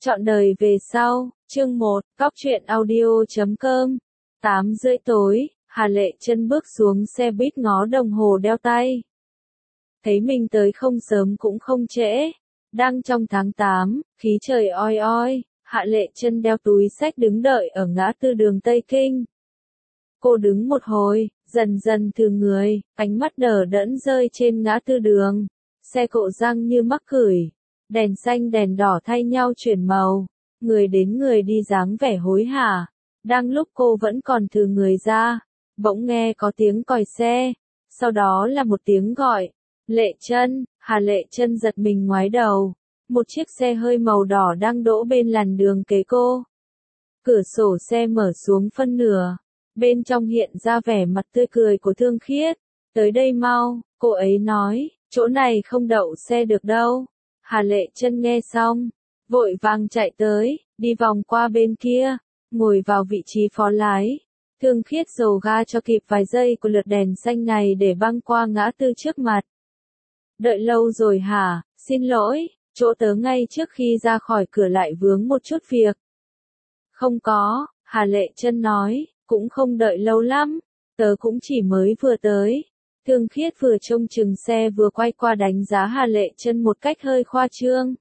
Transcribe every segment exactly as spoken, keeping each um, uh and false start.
Trọn đời về sau, chương một, Cóc truyện audio chấm com. tám rưỡi tối, Hà Lệ Chân bước xuống xe buýt ngó đồng hồ đeo tay. Thấy mình tới không sớm cũng không trễ. Đang trong tháng tám, khí trời oi oi, Hạ Lệ Chân đeo túi xách đứng đợi ở ngã tư đường Tây Kinh. Cô đứng một hồi, dần dần thừa người, ánh mắt đờ đẫn rơi trên ngã tư đường. Xe cộ răng như mắc cửi. Đèn xanh đèn đỏ thay nhau chuyển màu, người đến người đi dáng vẻ hối hả. Đang lúc cô vẫn còn thừa người ra, bỗng nghe có tiếng còi xe, sau đó là một tiếng gọi, Lệ Chân. Hà Lệ Chân giật mình ngoái đầu, một chiếc xe hơi màu đỏ đang đỗ bên làn đường kế cô. Cửa sổ xe mở xuống phân nửa, bên trong hiện ra vẻ mặt tươi cười của Thương Khiết. Tới đây mau, cô ấy nói, chỗ này không đậu xe được đâu. Hà Lệ Chân nghe xong, vội vàng chạy tới, đi vòng qua bên kia, ngồi vào vị trí phó lái. Thương Khiết dồ ga cho kịp vài giây của lượt đèn xanh này để băng qua ngã tư trước mặt. Đợi lâu rồi hả? Xin lỗi, chỗ tớ ngay trước khi ra khỏi cửa lại vướng một chút việc. Không có, Hà Lệ Chân nói, cũng không đợi lâu lắm, tớ cũng chỉ mới vừa tới. Thương Khiết vừa trông chừng xe vừa quay qua đánh giá Hà Lệ Chân một cách hơi khoa trương.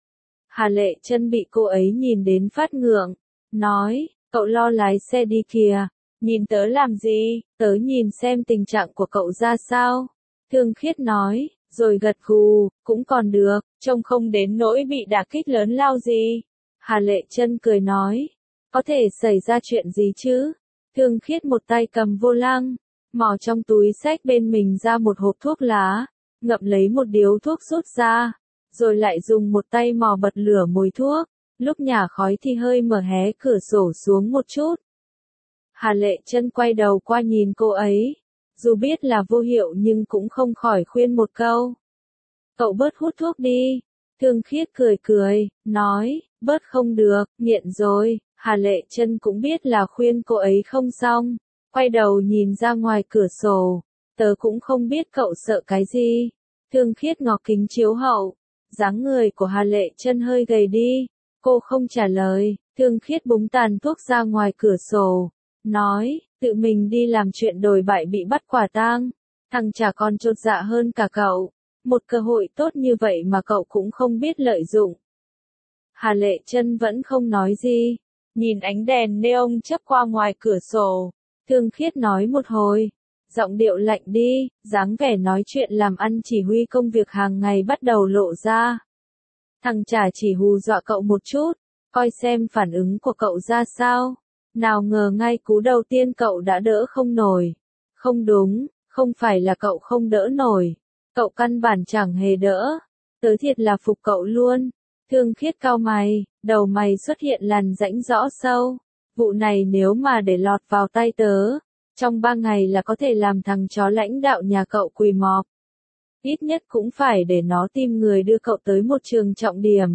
Hà Lệ Chân bị cô ấy nhìn đến phát ngượng, nói, cậu lo lái xe đi kìa, nhìn tớ làm gì, tớ nhìn xem tình trạng của cậu ra sao. Thương Khiết nói, rồi gật gù, cũng còn được, trông không đến nỗi bị đả kích lớn lao gì. Hà Lệ Chân cười nói, có thể xảy ra chuyện gì chứ? Thương Khiết một tay cầm vô lăng, mò trong túi xách bên mình ra một hộp thuốc lá, ngậm lấy một điếu thuốc rút ra, rồi lại dùng một tay mò bật lửa mồi thuốc, lúc nhả khói thì hơi mở hé cửa sổ xuống một chút. Hà Lệ Chân quay đầu qua nhìn cô ấy, dù biết là vô hiệu nhưng cũng không khỏi khuyên một câu. Cậu bớt hút thuốc đi. Thương Khiết cười cười, nói, bớt không được, nghiện rồi. Hà Lệ Chân cũng biết là khuyên cô ấy không xong. Quay đầu nhìn ra ngoài cửa sổ, tớ cũng không biết cậu sợ cái gì. Thương Khiết ngó kính chiếu hậu, dáng người của Hà Lệ Chân hơi gầy đi, cô không trả lời. Thương Khiết búng tàn thuốc ra ngoài cửa sổ, nói, tự mình đi làm chuyện đồi bại bị bắt quả tang, thằng chả còn chột dạ hơn cả cậu, một cơ hội tốt như vậy mà cậu cũng không biết lợi dụng. Hà Lệ Chân vẫn không nói gì, nhìn ánh đèn neon chớp qua ngoài cửa sổ. Thương Khiết nói một hồi, giọng điệu lạnh đi, dáng vẻ nói chuyện làm ăn chỉ huy công việc hàng ngày bắt đầu lộ ra. Thằng chả chỉ hù dọa cậu một chút, coi xem phản ứng của cậu ra sao. Nào ngờ ngay cú đầu tiên cậu đã đỡ không nổi. Không đúng, không phải là cậu không đỡ nổi, cậu căn bản chẳng hề đỡ. Tớ thiệt là phục cậu luôn. Thương Khiết cau mày, đầu mày xuất hiện làn rãnh rõ sâu. Vụ này nếu mà để lọt vào tay tớ, trong ba ngày là có thể làm thằng chó lãnh đạo nhà cậu quỳ mọp. Ít nhất cũng phải để nó tìm người đưa cậu tới một trường trọng điểm.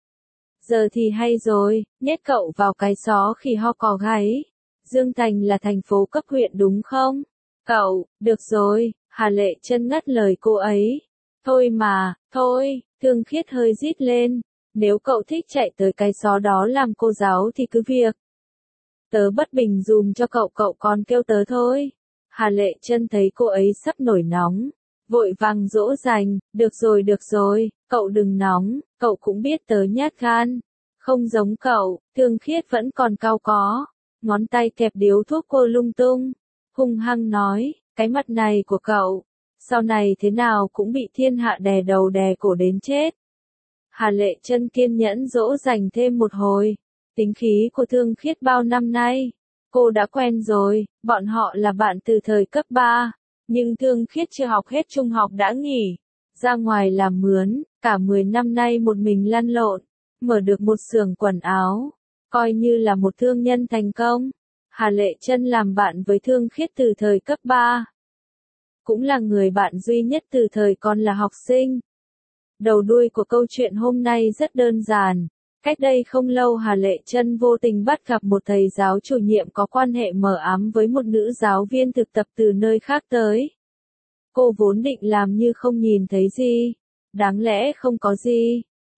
Giờ thì hay rồi, nhét cậu vào cái xó khỉ ho cò gáy. Dương Thành là thành phố cấp huyện đúng không? Cậu, được rồi, Hà Lệ Chân ngắt lời cô ấy. Thôi mà, thôi, Thương Khiết hơi rít lên. Nếu cậu thích chạy tới cái xó đó làm cô giáo thì cứ việc. Tớ bất bình dùm cho cậu, cậu còn kêu tớ thôi. Hà Lệ Chân thấy cô ấy sắp nổi nóng, vội vàng dỗ dành, được rồi được rồi, cậu đừng nóng, cậu cũng biết tớ nhát gan. Không giống cậu. Thương Khiết vẫn còn cau có, ngón tay kẹp điếu thuốc cô lung tung, hung hăng nói, cái mặt này của cậu, sau này thế nào cũng bị thiên hạ đè đầu đè cổ đến chết. Hà Lệ Chân kiên nhẫn dỗ dành thêm một hồi. Tính khí của Thương Khiết bao năm nay, cô đã quen rồi, bọn họ là bạn từ thời cấp ba, nhưng Thương Khiết chưa học hết trung học đã nghỉ, ra ngoài làm mướn, cả mười năm nay một mình lăn lộn, mở được một xưởng quần áo, coi như là một thương nhân thành công. Hà Lệ Chân làm bạn với Thương Khiết từ thời cấp ba, cũng là người bạn duy nhất từ thời còn là học sinh. Đầu đuôi của câu chuyện hôm nay rất đơn giản. Cách đây không lâu Hà Lệ Chân vô tình bắt gặp một thầy giáo chủ nhiệm có quan hệ mờ ám với một nữ giáo viên thực tập từ nơi khác tới. Cô vốn định làm như không nhìn thấy gì, đáng lẽ không có gì,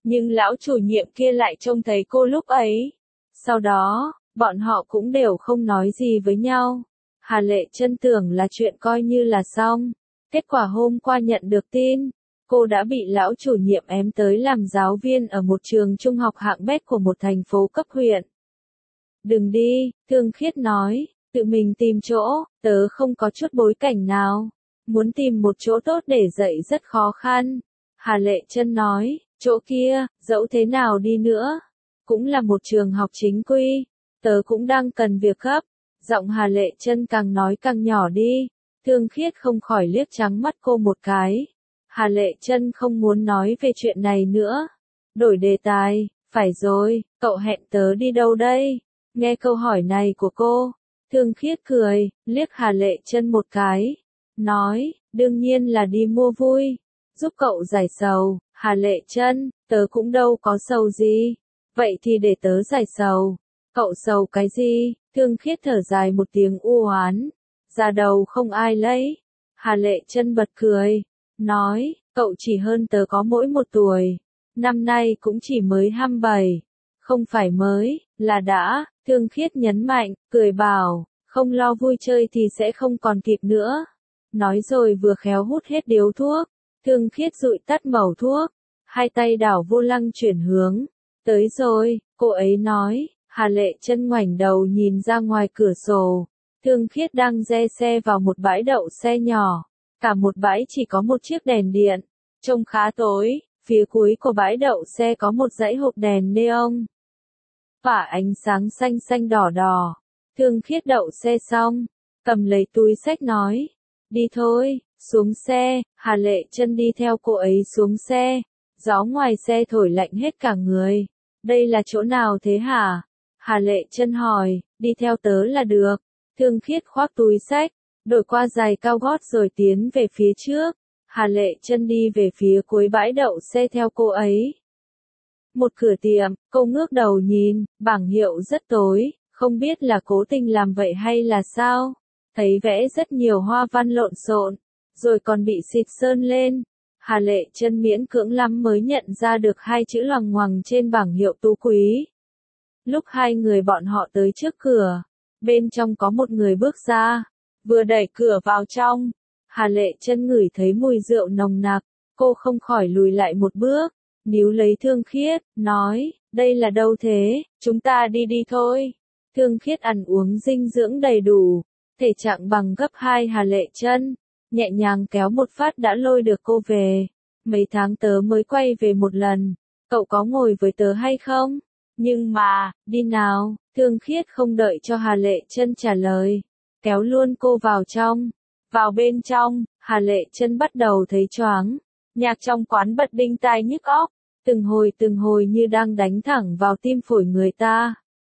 Nhưng lão chủ nhiệm kia lại trông thấy cô lúc ấy. Sau đó, bọn họ cũng đều không nói gì với nhau. Hà Lệ Chân tưởng là chuyện coi như là xong. Kết quả hôm qua nhận được tin, cô đã bị lão chủ nhiệm ém tới làm giáo viên ở một trường trung học hạng bét của một thành phố cấp huyện. Đừng đi, Thương Khiết nói, tự mình tìm chỗ, tớ không có chút bối cảnh nào. Muốn tìm một chỗ tốt để dạy rất khó khăn. Hà Lệ Chân nói, chỗ kia, dẫu thế nào đi nữa, cũng là một trường học chính quy. Tớ cũng đang cần việc gấp. Giọng Hà Lệ Chân càng nói càng nhỏ đi. Thương Khiết không khỏi liếc trắng mắt cô một cái. Hà Lệ Chân không muốn nói về chuyện này nữa. Đổi đề tài, phải rồi, cậu hẹn tớ đi đâu đây? Nghe câu hỏi này của cô, Thương Khiết cười, liếc Hà Lệ Chân một cái. Nói, đương nhiên là đi mua vui. Giúp cậu giải sầu. Hà Lệ Chân, tớ cũng đâu có sầu gì. Vậy thì để tớ giải sầu. Cậu sầu cái gì? Thương Khiết thở dài một tiếng u oán. Ra đầu không ai lấy. Hà Lệ Chân bật cười. Nói, cậu chỉ hơn tớ có mỗi một tuổi. Năm nay cũng chỉ mới hai mươi bảy. Không phải mới, là đã. Thương Khiết nhấn mạnh, cười bảo, không lo vui chơi thì sẽ không còn kịp nữa. Nói rồi vừa khéo hút hết điếu thuốc. Thương Khiết dụi tắt mẩu thuốc. Hai tay đảo vô lăng chuyển hướng. Tới rồi, cô ấy nói. Hà Lệ Chân ngoảnh đầu nhìn ra ngoài cửa sổ. Thương Khiết đang re xe vào một bãi đậu xe nhỏ. Cả một bãi chỉ có một chiếc đèn điện. Trông khá tối, phía cuối của bãi đậu xe có một dãy hộp đèn neon. Và ánh sáng xanh xanh đỏ đỏ. Thương Khiết đậu xe xong, cầm lấy túi xách nói. Đi thôi, xuống xe. Hà Lệ Chân đi theo cô ấy xuống xe. Gió ngoài xe thổi lạnh hết cả người. Đây là chỗ nào thế hả? Hà Lệ Chân hỏi, đi theo tớ là được. Thương Khiết khoác túi xách, đổi qua giày cao gót rồi tiến về phía trước. Hà Lệ Chân đi về phía cuối bãi đậu xe theo cô ấy. Một cửa tiệm, cô ngước đầu nhìn, bảng hiệu rất tối, không biết là cố tình làm vậy hay là sao. Thấy vẽ rất nhiều hoa văn lộn xộn, rồi còn bị xịt sơn lên. Hà Lệ Chân miễn cưỡng lắm mới nhận ra được hai chữ loằng ngoằng trên bảng hiệu Tú Quý. Lúc hai người bọn họ tới trước cửa, bên trong có một người bước ra, vừa đẩy cửa vào trong. Hà Lệ Chân ngửi thấy mùi rượu nồng nặc, cô không khỏi lùi lại một bước, níu lấy Thương Khiết, nói, đây là đâu thế, chúng ta đi đi thôi. Thương Khiết ăn uống dinh dưỡng đầy đủ, thể trạng bằng gấp hai Hà Lệ Chân, nhẹ nhàng kéo một phát đã lôi được cô về. Mấy tháng tớ mới quay về một lần, cậu có ngồi với tớ hay không? Nhưng mà, đi nào. Thương Khiết không đợi cho Hà Lệ Chân trả lời, kéo luôn cô vào trong. Vào bên trong, Hà Lệ Chân bắt đầu thấy choáng. Nhạc trong quán bật đinh tai nhức óc, từng hồi từng hồi như đang đánh thẳng vào tim phổi người ta.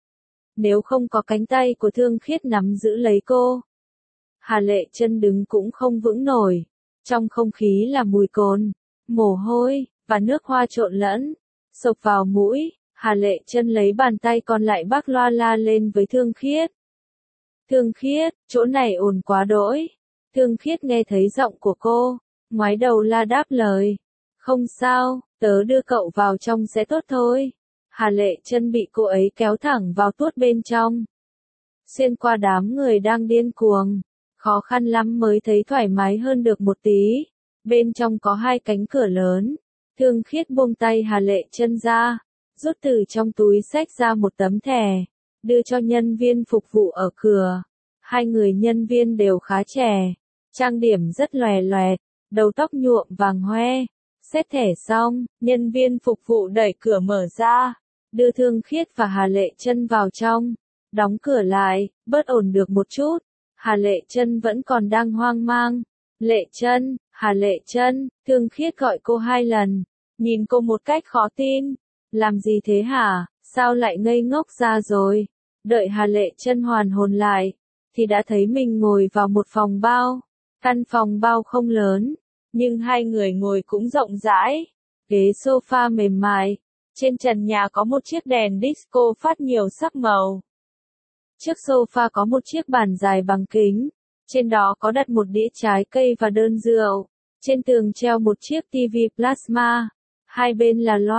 Nếu không có cánh tay của Thương Khiết nắm giữ lấy cô, Hà Lệ Chân đứng cũng không vững nổi. Trong không khí là mùi cồn, mồ hôi, và nước hoa trộn lẫn, xộc vào mũi. Hà Lệ Chân lấy bàn tay còn lại bác loa la lên với Thương Khiết. Thương Khiết, chỗ này ồn quá đỗi. Thương Khiết nghe thấy giọng của cô, ngoái đầu la đáp lời. Không sao, tớ đưa cậu vào trong sẽ tốt thôi. Hà Lệ Chân bị cô ấy kéo thẳng vào tuốt bên trong. Xuyên qua đám người đang điên cuồng. Khó khăn lắm mới thấy thoải mái hơn được một tí. Bên trong có hai cánh cửa lớn. Thương Khiết buông tay Hà Lệ Chân ra, rút từ trong túi xách ra một tấm thẻ, đưa cho nhân viên phục vụ ở cửa. Hai người nhân viên đều khá trẻ, trang điểm rất lòe loẹt, đầu tóc nhuộm vàng hoe. Xét thẻ xong, nhân viên phục vụ đẩy cửa mở ra, đưa Thương Khiết và Hà Lệ Chân vào trong, đóng cửa lại, bớt ổn được một chút. Hà Lệ Chân vẫn còn đang hoang mang. Lệ Chân, Hà Lệ Chân, Thương Khiết gọi cô hai lần, nhìn cô một cách khó tin. Làm gì thế hả, sao lại ngây ngốc ra rồi? Đợi Hà Lệ Chân hoàn hồn lại, thì đã thấy mình ngồi vào một phòng bao. Căn phòng bao không lớn, nhưng hai người ngồi cũng rộng rãi. Ghế sofa mềm mại, trên trần nhà có một chiếc đèn disco phát nhiều sắc màu. Trước sofa có một chiếc bàn dài bằng kính, trên đó có đặt một đĩa trái cây và đơn rượu. Trên tường treo một chiếc ti vi plasma, hai bên là loa,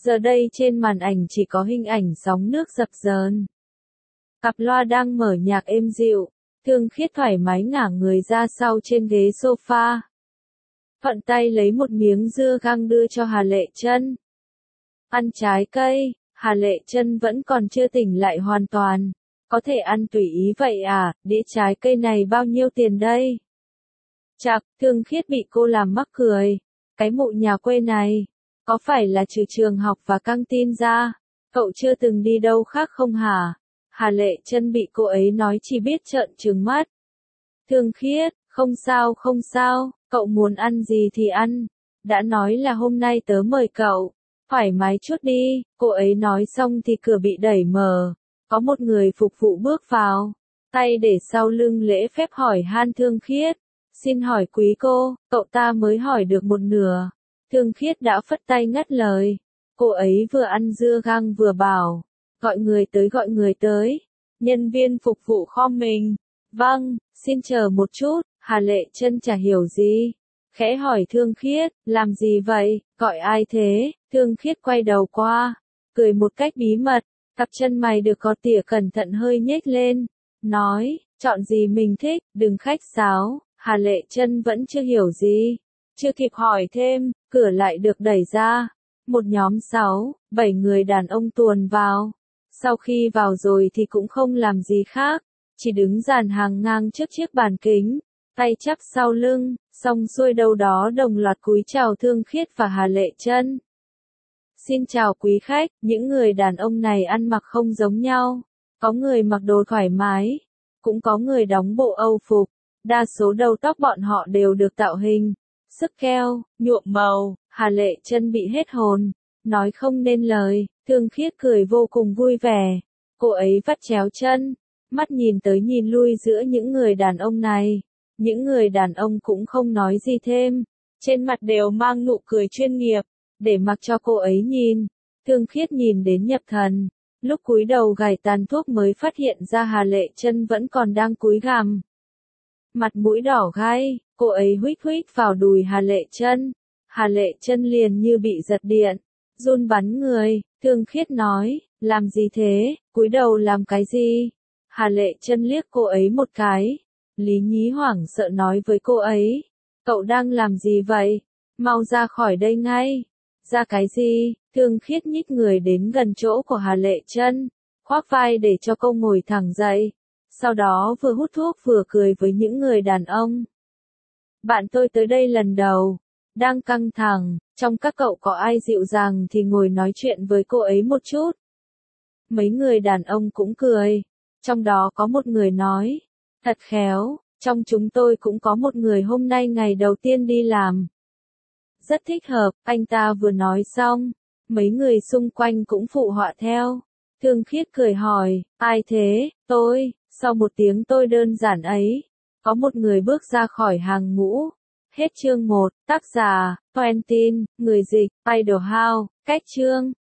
Giờ đây trên màn ảnh chỉ có hình ảnh sóng nước dập dờn. Cặp loa đang mở nhạc êm dịu, Thương Khiết thoải mái ngả người ra sau trên ghế sofa. Thuận tay lấy một miếng dưa gang đưa cho Hà Lệ Chân. Ăn trái cây, Hà Lệ Chân vẫn còn chưa tỉnh lại hoàn toàn. Có thể ăn tùy ý vậy à, đĩa trái cây này bao nhiêu tiền đây? Chạc, Thương Khiết bị cô làm mắc cười. Cái mụ nhà quê này, có phải là trừ trường học và căng tin ra, cậu chưa từng đi đâu khác không hả? Hà Lệ Chân bị cô ấy nói chỉ biết trợn trừng mắt. Thương Khiết, không sao không sao, cậu muốn ăn gì thì ăn. Đã nói là hôm nay tớ mời cậu, thoải mái chút đi. Cô ấy nói xong thì cửa bị đẩy mở. Có một người phục vụ bước vào, tay để sau lưng lễ phép hỏi han Thương Khiết. Xin hỏi quý cô, cậu ta mới hỏi được một nửa. Thương Khiết đã phất tay ngắt lời. Cô ấy vừa ăn dưa gang vừa bảo, gọi người tới gọi người tới. Nhân viên phục vụ khom mình. Vâng, xin chờ một chút. Hà Lệ Chân chả hiểu gì, khẽ hỏi Thương Khiết, làm gì vậy, gọi ai thế? Thương Khiết quay đầu qua, cười một cách bí mật, cặp chân mày được có tỉa cẩn thận hơi nhếch lên, nói, chọn gì mình thích, đừng khách sáo. Hà Lệ Chân vẫn chưa hiểu gì, chưa kịp hỏi thêm, cửa lại được đẩy ra. Một nhóm sáu, bảy người đàn ông tuồn vào. Sau khi vào rồi thì cũng không làm gì khác, chỉ đứng dàn hàng ngang trước chiếc bàn kính, tay chắp sau lưng, xong xuôi đâu đó đồng loạt cúi chào Thương Khiết và Hà Lệ Chân. Xin chào quý khách, những người đàn ông này ăn mặc không giống nhau, có người mặc đồ thoải mái, cũng có người đóng bộ Âu phục, đa số đầu tóc bọn họ đều được tạo hình, sức keo, nhuộm màu. Hà Lệ Chân bị hết hồn, nói không nên lời. Thương Khiết cười vô cùng vui vẻ, cô ấy vắt chéo chân, mắt nhìn tới nhìn lui giữa những người đàn ông này. Những người đàn ông cũng không nói gì thêm, trên mặt đều mang nụ cười chuyên nghiệp, để mặc cho cô ấy nhìn. Thương Khiết nhìn đến nhập thần, lúc cúi đầu gài tàn thuốc mới phát hiện ra Hà Lệ Chân vẫn còn đang cúi gằm. Mặt mũi đỏ gai, cô ấy huých huých vào đùi Hà Lệ Chân. Hà Lệ Chân liền như bị giật điện, run bắn người. Thương Khiết nói, làm gì thế, cúi đầu làm cái gì? Hà Lệ Chân liếc cô ấy một cái. Lý Nhí hoảng sợ nói với cô ấy, cậu đang làm gì vậy? Mau ra khỏi đây ngay. Ra cái gì? Thương Khiết nhích người đến gần chỗ của Hà Lệ Chân, khoác vai để cho cô ngồi thẳng dậy. Sau đó vừa hút thuốc vừa cười với những người đàn ông. Bạn tôi tới đây lần đầu, đang căng thẳng, trong các cậu có ai dịu dàng thì ngồi nói chuyện với cô ấy một chút. Mấy người đàn ông cũng cười, trong đó có một người nói, thật khéo, trong chúng tôi cũng có một người hôm nay ngày đầu tiên đi làm. Rất thích hợp, anh ta vừa nói xong, mấy người xung quanh cũng phụ họa theo. Thương Khiết cười hỏi, ai thế? Tôi. Sau một tiếng tôi đơn giản ấy, có một người bước ra khỏi hàng ngũ. Hết chương một, tác giả, Quentin, người dịch, Idle House, cách chương.